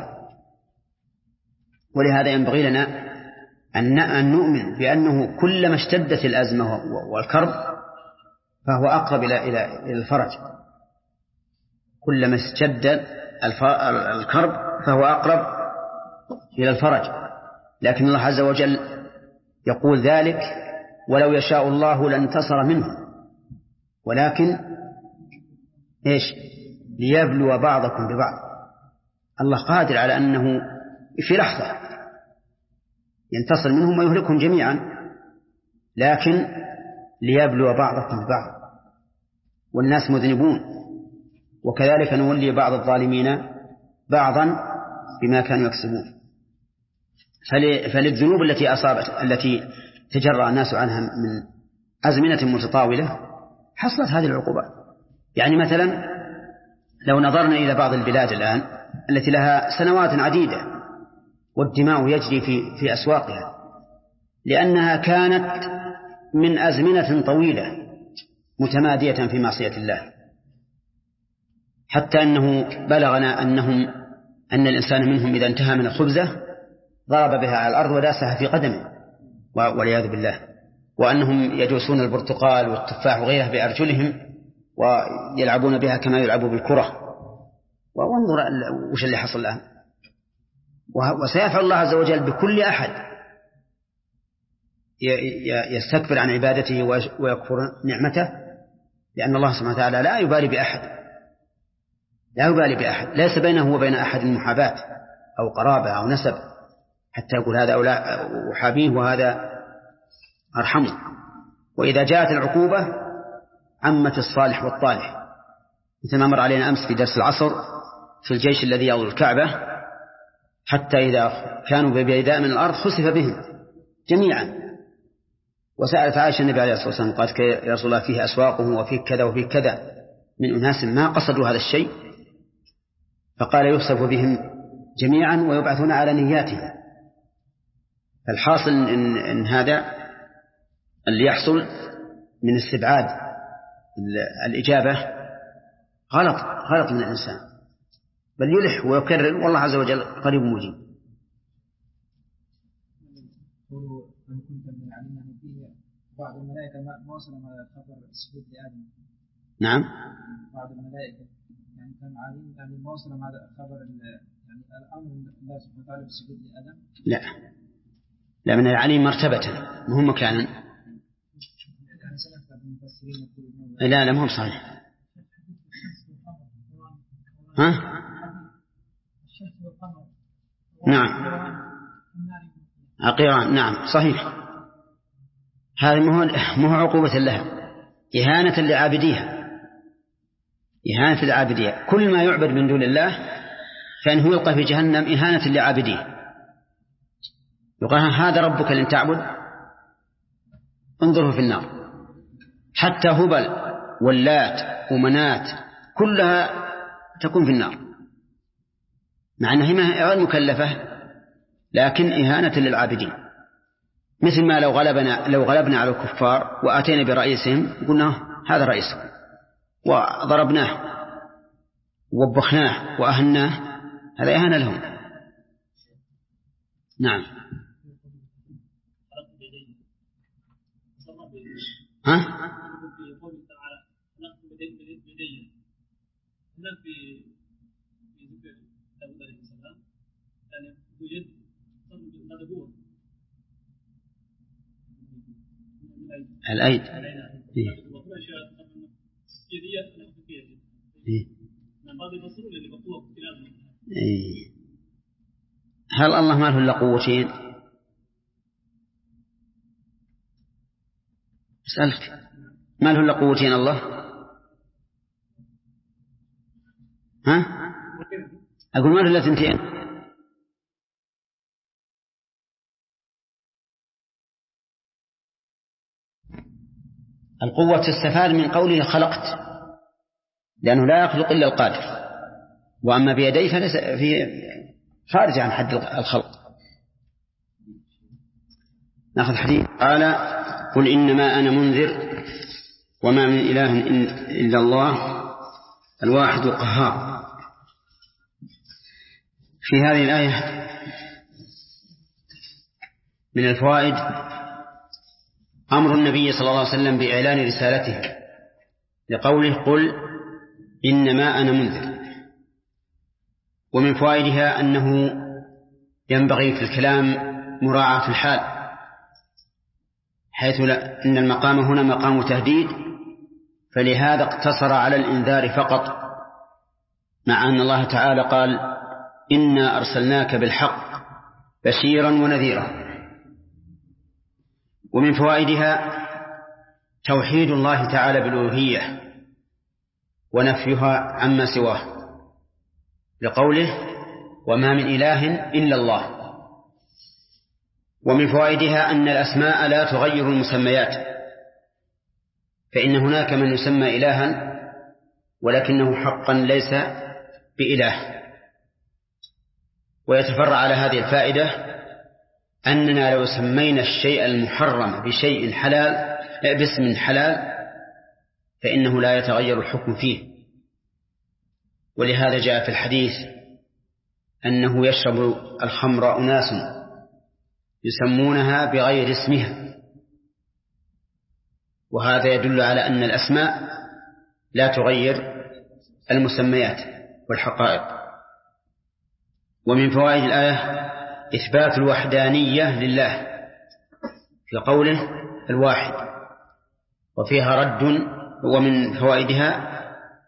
ولهذا ينبغي لنا أن نؤمن بأنه كلما اشتدت الأزمة والكرب فهو أقرب إلى الفرج. كلما اشتد الكرب فهو أقرب إلى الفرج. لكن الله عز وجل يقول ذلك ولو يشاء الله لانتصر منهم، ولكن إيش؟ ليبلو بعضكم ببعض. الله قادر على أنه في لحظة ينتصر منهم ويهلكهم جميعا، لكن ليبلو بعضكم ببعض. والناس مذنبون، وكذلك نولي بعض الظالمين بعضا بما كانوا يكسبون. فللذنوب التي أصابت التي تجرأ الناس عنها من أزمنة متطاولة حصلت هذه العقوبات. يعني مثلا لو نظرنا إلى بعض البلاد الآن التي لها سنوات عديدة والدماء يجري في أسواقها، لأنها كانت من أزمنة طويلة متمادية في معصية الله، حتى أنه بلغنا أن الإنسان منهم إذا انتهى من الخبزة ضرب بها على الأرض وداسها في قدمه والعياذ بالله، وأنهم يجوسون البرتقال والتفاح وغيره بأرجلهم ويلعبون بها كما يلعبوا بالكرة. وانظر وش اللي حصل الآن. وسيفعل الله عز وجل بكل أحد يستكبر عن عبادته ويكفر نعمته، لأن الله سبحانه وتعالى لا يبالي بأحد، ليس بينه وبين أحد محاباة أو قرابة أو نسب حتى يقول هذا أولا أحابيه وهذا أرحمه. وإذا جاءت العقوبة عمت الصالح والطالح، مثل ما مر علينا أمس في درس العصر في الجيش الذي يغزو الكعبة، حتى إذا كانوا ببيداء من الأرض خسف بهم جميعا. وسألت عائشة النبي عليه الصلاة والسلام قالت: يا رسول الله فيه أسواقهم وفيه كذا وفيه كذا من أناس ما قصدوا هذا الشيء، فقال: يخسف بهم جميعا ويبعثون على نياتهم. فالحاصل إن هذا اللي يحصل من استبعاد الإجابة غلط من الإنسان، بل يلح ويكرر، والله عز وجل قريب مجيب. بعض الملائكة ما وصلوا على خبر السجود لآدم. نعم. بعض الملائكة يعني كانوا عارفين يعني ما وصلوا على خبر يعني الأمر الله سبحانه وتعالى بالسجود لآدم. لا من العليم مرتبة مهم مكانا. يعني سنة المفسرين لا مهم صحيح. ها؟ نعم. عقيران. نعم صحيح. هذه مو عقوبة لها، إهانة لعابديها. كل ما يعبد من دون الله فإنه يلقى في جهنم إهانة لعابديه. يقال: هذا ربك لن تعبد، انظره في النار. حتى هبل واللات ومنات كلها تكون في النار، مع أنها غير مكلفة لكن إهانة للعابدين. مثل ما لو غلبنا على الكفار وآتينا برئيسهم قلنا هذا رئيسكم وضربناه ووبخناه وأهناه، هذا إهانة لهم. نعم. ها؟ الأيد. هل الله ما له إلا قوتين؟ أسألك، ما له إلا قوتين الله؟ ها؟ أقول ما له إلا ثنتين. القوة تستفاد من قوله خلقت، لأنه لا يخلق إلا القادر، وأما بيديه فليس في خارج عن حد الخلق. نأخذ حديث قال قل إنما أنا منذر وما من إله إلا الله الواحد القهار. في هذه الآية من الفوائد أمر النبي صلى الله عليه وسلم بإعلان رسالته لقوله قل إنما أنا منذر. ومن فوائدها أنه ينبغي في الكلام مراعاة الحال، حيث إن المقام هنا مقام تهديد، فلهذا اقتصر على الإنذار فقط، مع أن الله تعالى قال إنا أرسلناك بالحق بشيرا ونذيرا. ومن فوائدها توحيد الله تعالى بالألوهية ونفيها عما سواه، لقوله وما من إله إلا الله. ومن فوائدها أن الأسماء لا تغير المسميات، فإن هناك من يسمى إلها ولكنه حقا ليس بإله. ويتفرع على هذه الفائدة أننا لو سمينا الشيء المحرم بشيء حلال باسم حلال فإنه لا يتغير الحكم فيه. ولهذا جاء في الحديث أنه يشرب الخمر أناس يسمونها بغير اسمها، وهذا يدل على أن الأسماء لا تغير المسميات والحقائق. ومن فوائد الآية إثبات الوحدانية لله في قوله الواحد، وفيها رد. ومن فوائدها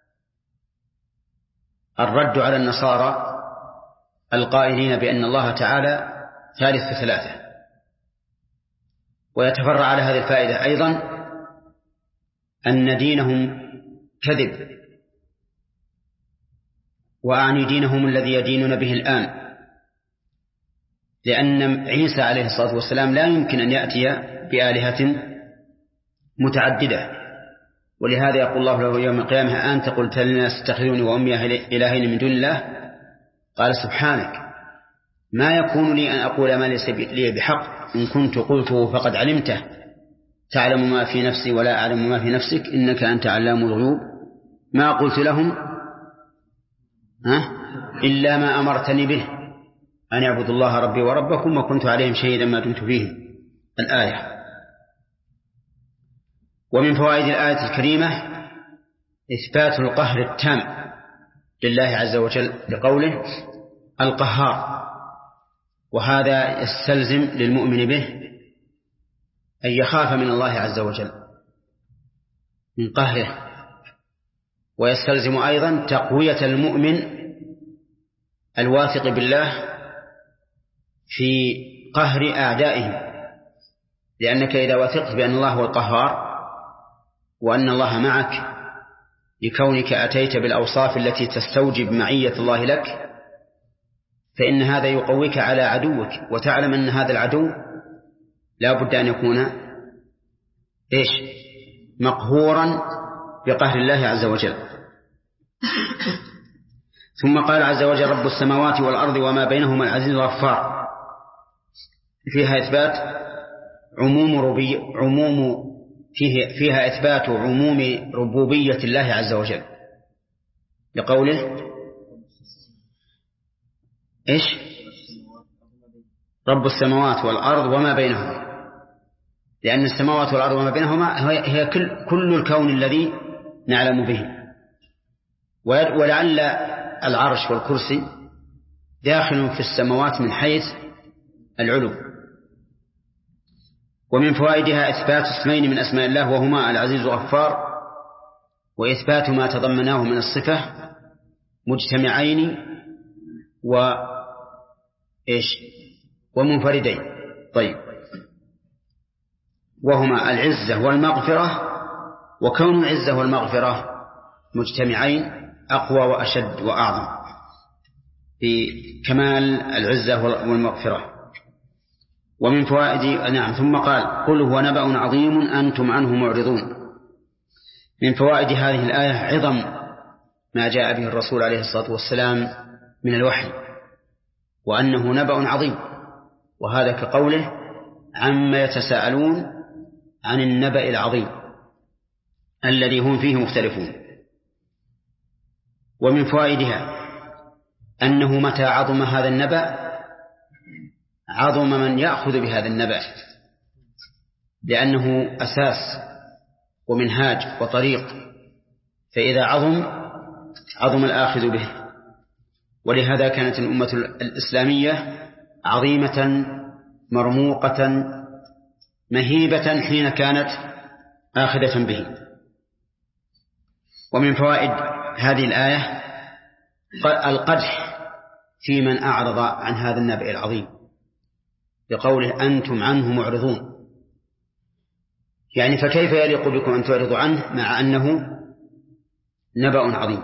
الرد على النصارى القائلين بأن الله تعالى ثالث ثلاثة. ويتفرع على هذه الفائدة أيضا أن دينهم كذب، وأعني دينهم الذي يدينون به الآن، لأن عيسى عليه الصلاة والسلام لا يمكن أن يأتي بآلهة متعددة. ولهذا يقول الله له يوم القيامة أنت قلت للناس اتخذوني وأمي إلهين من دون الله، قال سبحانك ما يكون لي أن أقول ما ليس لي بحق، إن كنت قلته فقد علمته تعلم ما في نفسي ولا أعلم ما في نفسك إنك أنت علام الغيوب ما قلت لهم إلا ما أمرتني به أن يعبدوا الله ربي وربكم وكنت عليهم شهيدا ما دمت فيهم. الآية. ومن فوائد الآية الكريمة إثبات القهر التام لله عز وجل بقوله القهار، وهذا يستلزم للمؤمن به أن يخاف من الله عز وجل من قهره، ويستلزم أيضا تقوية المؤمن الواثق بالله في قهر أعدائهم، لأنك إذا وثقت بأن الله هو القهار وأن الله معك لكونك أتيت بالأوصاف التي تستوجب معية الله لك، فإن هذا يقويك على عدوك، وتعلم أن هذا العدو لا بد أن يكون مقهورا بقهر الله عز وجل. ثم قال عز وجل رب السماوات والأرض وما بينهما العزيز الغفار، فيها إثبات عموم ربوبية الله عز وجل لقوله إيش؟ رب السماوات والأرض وما بينهما، لأن السماوات والأرض وما بينهما هي كل الكون الذي نعلم به، ولعل العرش والكرسي داخل في السماوات من حيث العلو. ومن فوائدها إثبات اسمين من أسماء الله وهما العزيز والغفار، وإثبات ما تضمناه من الصفة مجتمعين ومنفردين. طيب، وهما العزة والمغفرة، وكون العزة والمغفرة مجتمعين أقوى وأشد وأعظم في كمال العزة والمغفرة. ومن فوائد ثم قال قل هو نبأ عظيم أنتم عنه معرضون. من فوائد هذه الآية عظم ما جاء به الرسول عليه الصلاة والسلام من الوحي، وأنه نبأ عظيم، وهذا كقوله عما يتساءلون عن النبأ العظيم الذي هم فيه مختلفون. ومن فوائدها أنه متى عظم هذا النبأ عظم من يأخذ بهذا النبأ، لأنه أساس ومنهاج وطريق، فإذا عظم الآخذ به. ولهذا كانت الأمة الإسلامية عظيمة مرموقة مهيبة حين كانت آخذة به. ومن فوائد هذه الآية القدح في من أعرض عن هذا النبأ العظيم بقوله أنتم عنه معرضون، يعني فكيف يليق بكم أن تعرضوا عنه مع أنه نبأ عظيم.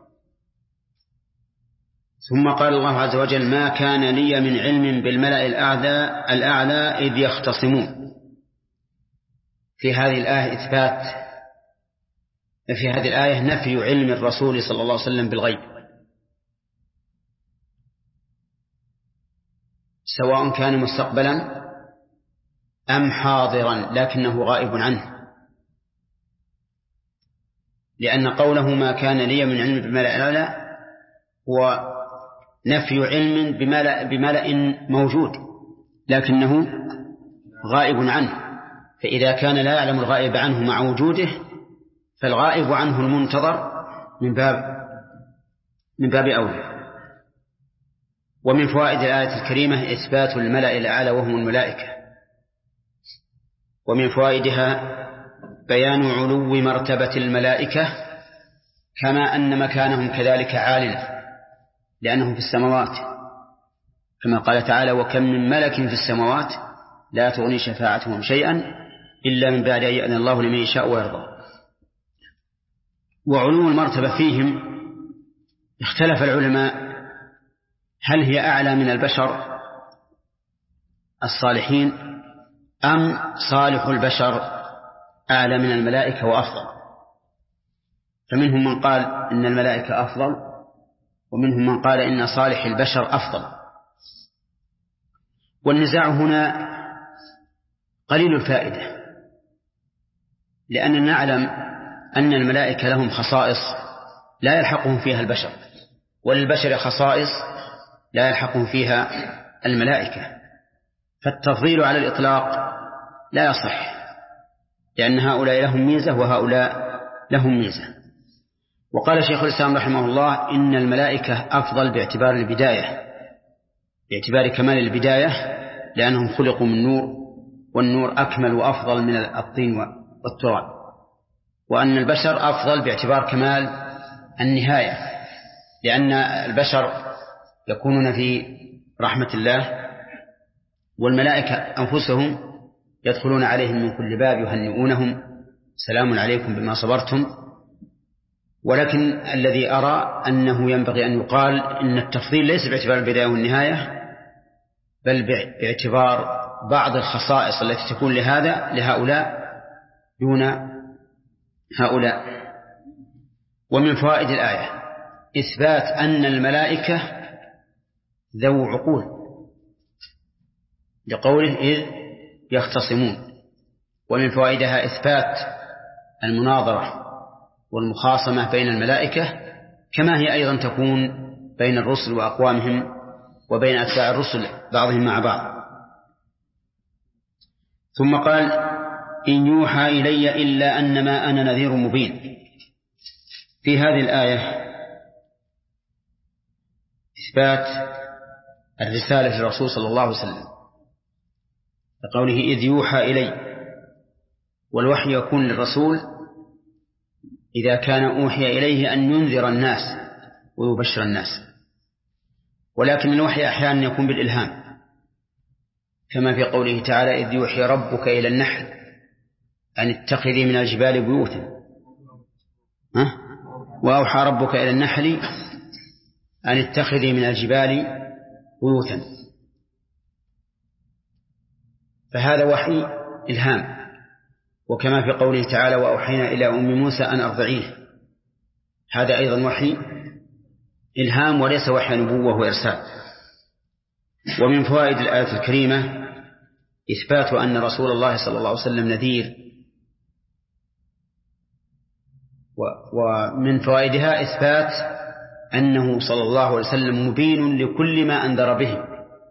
ثم قال الله عز وجل ما كان لي من علم بالملأ الأعلى إذ يختصمون. في هذه الآية نفي علم الرسول صلى الله عليه وسلم بالغيب، سواء كان مستقبلا أم حاضرا، لكنه غائب عنه، لأن قوله ما كان لي من علم بالملأ الأعلى هو نفي علم بملأ موجود لكنه غائب عنه، فإذا كان لا يعلم الغائب عنه مع وجوده فالغائب عنه المنتظر من باب أولى. ومن فوائد الآية الكريمة إثبات الملأ الأعلى وهم الملائكة. ومن فوائدها بيان علو مرتبة الملائكة، كما أن مكانهم كذلك عال لأنهم في السماوات، كما قال تعالى وكم من ملك في السماوات لا تغني شفاعتهم شيئا إلا من بعد أن يأذن الله لمن يشاء ويرضى. وعلو المرتبة فيهم اختلف العلماء هل هي أعلى من البشر الصالحين أم صالح البشر أعلى من الملائكة وأفضل. فمنهم من قال إن الملائكة أفضل، ومنهم من قال إن صالح البشر أفضل. والنزاع هنا قليل الفائدة، لأننا نعلم أن الملائكة لهم خصائص لا يلحقهم فيها البشر، وللبشر خصائص لا يلحقهم فيها الملائكة، فالتفضيل على الإطلاق لا يصح، لأن هؤلاء لهم ميزة وهؤلاء لهم ميزة. وقال شيخ الإسلام رحمه الله إن الملائكة أفضل باعتبار البداية، باعتبار كمال البداية، لأنهم خلقوا من نور، والنور أكمل وأفضل من الطين والتراب. وأن البشر أفضل باعتبار كمال النهاية، لأن البشر يكونون في رحمة الله، والملائكة أنفسهم يدخلون عليهم من كل باب يهنئونهم سلام عليكم بما صبرتم. ولكن الذي أرى أنه ينبغي أن يقال إن التفضيل ليس باعتبار البداية والنهاية، بل باعتبار بعض الخصائص التي تكون لهؤلاء هؤلاء. ومن فوائد الآية إثبات أن الملائكة ذو عقول، لقوله إذ يختصمون. ومن فوائدها إثبات المناظرة والمخاصمة بين الملائكة كما هي أيضا تكون بين الرسل وأقوامهم وبين أتباع الرسل بعضهم مع بعض. ثم قال إن يوحى إلي إلا أنما أنا نذير مبين. في هذه الآية إثبات الرسالة للرسول صلى الله عليه وسلم لقوله إذ يوحى إلي، والوحي يكون للرسول إذا كان أوحي إليه أن ينذر الناس ويبشر الناس، ولكن الوحي أحيانا يكون بالإلهام كما في قوله تعالى إذ يوحي ربك إلى النحل أن اتخذي من الجبال بيوتا، وأوحى ربك إلى النحل أن اتخذي من الجبال بيوتا، فهذا وحي إلهام. وكما في قوله تعالى وأوحينا إلى أم موسى أن أرضعيه، هذا أيضا وحي إلهام وليس وحي نبوة وإرسال. ومن فوائد الآية الكريمة إثبات أن رسول الله صلى الله عليه وسلم نذير، ومن فوائدها إثبات أنه صلى الله عليه وسلم مبين لكل ما أنذر به،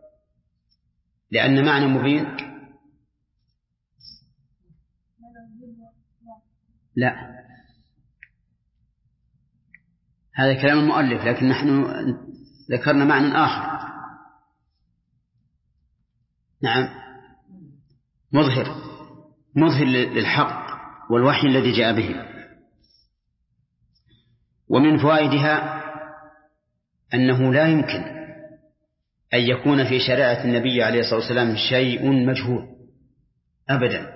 لأن معنى مبين لا، هذا كلام المؤلف، لكن نحن ذكرنا معنى آخر. نعم، مظهر للحق والوحي الذي جاء به. ومن فوائدها أنه لا يمكن أن يكون في شريعة النبي عليه الصلاة والسلام شيء مجهول أبدا،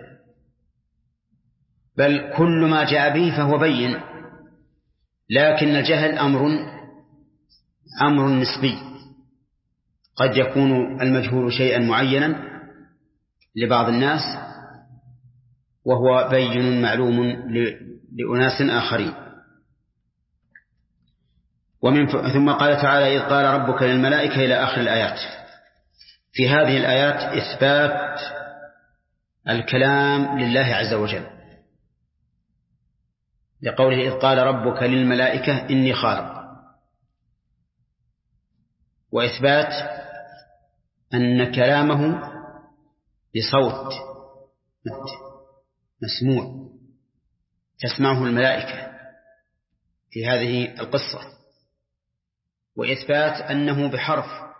بل كل ما جاء به فهو بين، لكن الجهل أمر نسبي، قد يكون المجهول شيئا معينا لبعض الناس وهو بين معلوم لأناس آخرين. ثم قال تعالى إذ قال ربك للملائكة إلى آخر الآيات. في هذه الآيات إثبات الكلام لله عز وجل، لقوله إذ قال ربك للملائكة إني خالق، وإثبات أن كلامه بصوت مسموع تسمعه الملائكة في هذه القصة، وإثبات أنه بحرف